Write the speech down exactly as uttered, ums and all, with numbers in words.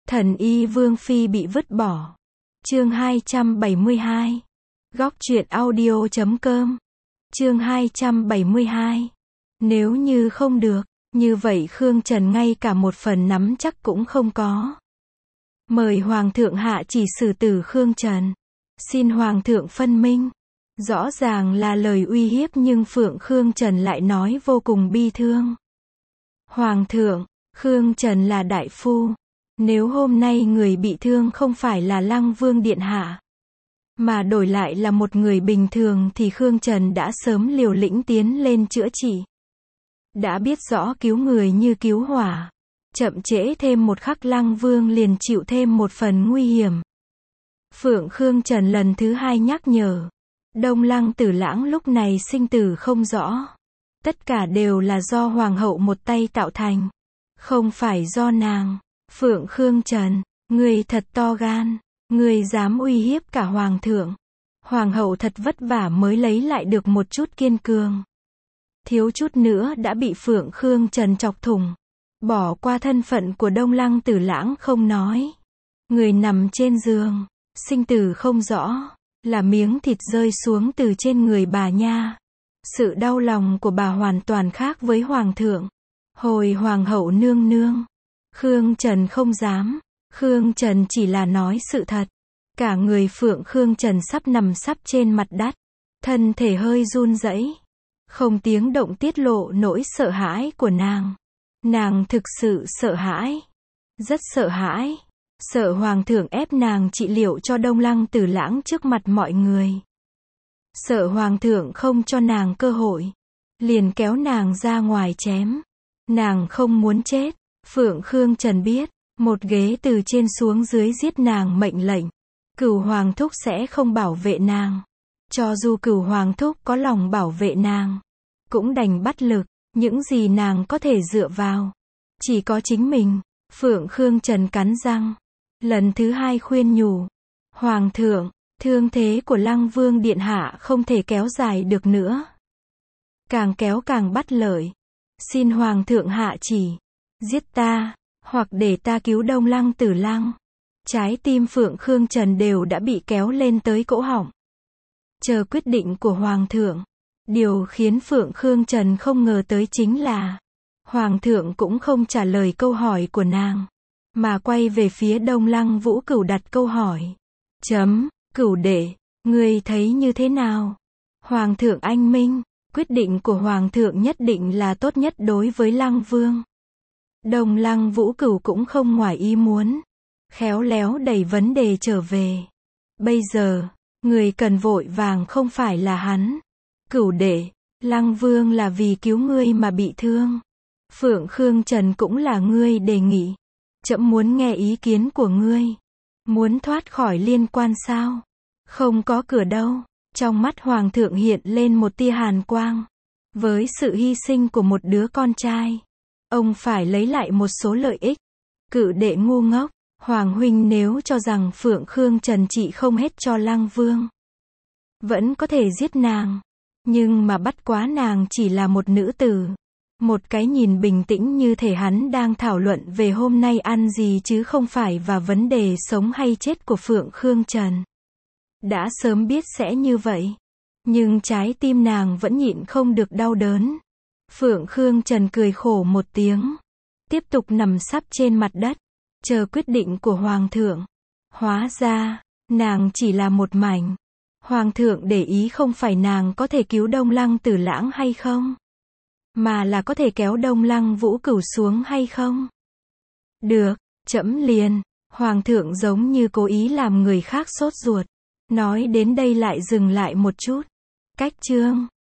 Thần y Vương Phi bị vứt bỏ. Chương hai trăm bảy mươi hai. Góc truyện audio chấm com. Chương hai trăm bảy mươi hai. Nếu như không được, như vậy Khương Trần ngay cả một phần nắm chắc cũng không có. Mời Hoàng thượng hạ chỉ xử tử Khương Trần. Xin Hoàng thượng phân minh. Rõ ràng là lời uy hiếp nhưng Phượng Khương Trần lại nói vô cùng bi thương. Hoàng thượng, Khương Trần là đại phu. Nếu hôm nay người bị thương không phải là Lăng Vương điện hạ, mà đổi lại là một người bình thường thì Khương Trần đã sớm liều lĩnh tiến lên chữa trị. Đã biết rõ cứu người như cứu hỏa. Chậm trễ thêm một khắc Lăng Vương liền chịu thêm một phần nguy hiểm. Phượng Khương Trần lần thứ hai nhắc nhở. Đông Lăng Tử Lãng lúc này sinh tử không rõ. Tất cả đều là do Hoàng hậu một tay tạo thành. Không phải do nàng. Phượng Khương Trần, người thật to gan. Người dám uy hiếp cả Hoàng thượng. Hoàng hậu thật vất vả mới lấy lại được một chút kiên cường. Thiếu chút nữa đã bị Phượng Khương Trần chọc thủng. Bỏ qua thân phận của Đông Lăng Tử Lãng không nói. Người nằm trên giường, sinh tử không rõ, là miếng thịt rơi xuống từ trên người bà nha. Sự đau lòng của bà hoàn toàn khác với Hoàng thượng. Hồi Hoàng hậu nương nương, Khương Trần không dám. Khương Trần chỉ là nói sự thật. Cả người Phượng Khương Trần sắp nằm sắp trên mặt đất. Thân thể hơi run rẩy. Không tiếng động tiết lộ nỗi sợ hãi của nàng. Nàng thực sự sợ hãi. Rất sợ hãi. Sợ Hoàng thượng ép nàng trị liệu cho Đông Lăng Tử Lãng trước mặt mọi người. Sợ Hoàng thượng không cho nàng cơ hội. Liền kéo nàng ra ngoài chém. Nàng không muốn chết. Phượng Khương Trần biết. Một ghế từ trên xuống dưới giết nàng mệnh lệnh. Cửu Hoàng thúc sẽ không bảo vệ nàng. Cho dù Cửu Hoàng thúc có lòng bảo vệ nàng, cũng đành bắt lực. Những gì nàng có thể dựa vào, chỉ có chính mình. Phượng Khương Trần cắn răng. Lần thứ hai khuyên nhủ. Hoàng thượng, thương thế của Lăng Vương điện hạ không thể kéo dài được nữa. Càng kéo càng bất lợi. Xin Hoàng thượng hạ chỉ. Giết ta, hoặc để ta cứu Đông Lăng Tử Lăng. Trái tim Phượng Khương Trần đều đã bị kéo lên tới cổ họng. Chờ quyết định của Hoàng thượng. Điều khiến Phượng Khương Trần không ngờ tới chính là Hoàng thượng cũng không trả lời câu hỏi của nàng, mà quay về phía Đông Lăng Vũ Cửu đặt câu hỏi. Chấm, Cửu đệ, ngươi thấy như thế nào? Hoàng thượng anh minh, quyết định của Hoàng thượng nhất định là tốt nhất đối với Lăng Vương. Đông Lăng Vũ Cửu cũng không ngoài ý muốn. Khéo léo đẩy vấn đề trở về. Bây giờ, người cần vội vàng không phải là hắn. Cửu đệ, Lăng Vương là vì cứu ngươi mà bị thương. Phượng Khương Trần cũng là ngươi đề nghị. Trẫm muốn nghe ý kiến của ngươi. Muốn thoát khỏi liên quan sao? Không có cửa đâu. Trong mắt Hoàng thượng hiện lên một tia hàn quang. Với sự hy sinh của một đứa con trai, ông phải lấy lại một số lợi ích. Cửu đệ ngu ngốc. Hoàng huynh nếu cho rằng Phượng Khương Trần trị không hết cho Lăng Vương, vẫn có thể giết nàng. Nhưng mà bắt quá nàng chỉ là một nữ tử. Một cái nhìn bình tĩnh như thể hắn đang thảo luận về hôm nay ăn gì chứ không phải và vấn đề sống hay chết của Phượng Khương Trần. Đã sớm biết sẽ như vậy. Nhưng trái tim nàng vẫn nhịn không được đau đớn. Phượng Khương Trần cười khổ một tiếng. Tiếp tục nằm sắp trên mặt đất. Chờ quyết định của Hoàng thượng. Hóa ra, nàng chỉ là một mảnh. Hoàng thượng để ý không phải nàng có thể cứu Đông Lăng Tử Lãng hay không, mà là có thể kéo Đông Lăng Vũ Cửu xuống hay không. Được, trẫm liền. Hoàng thượng giống như cố ý làm người khác sốt ruột. Nói đến đây lại dừng lại một chút. Cách chương.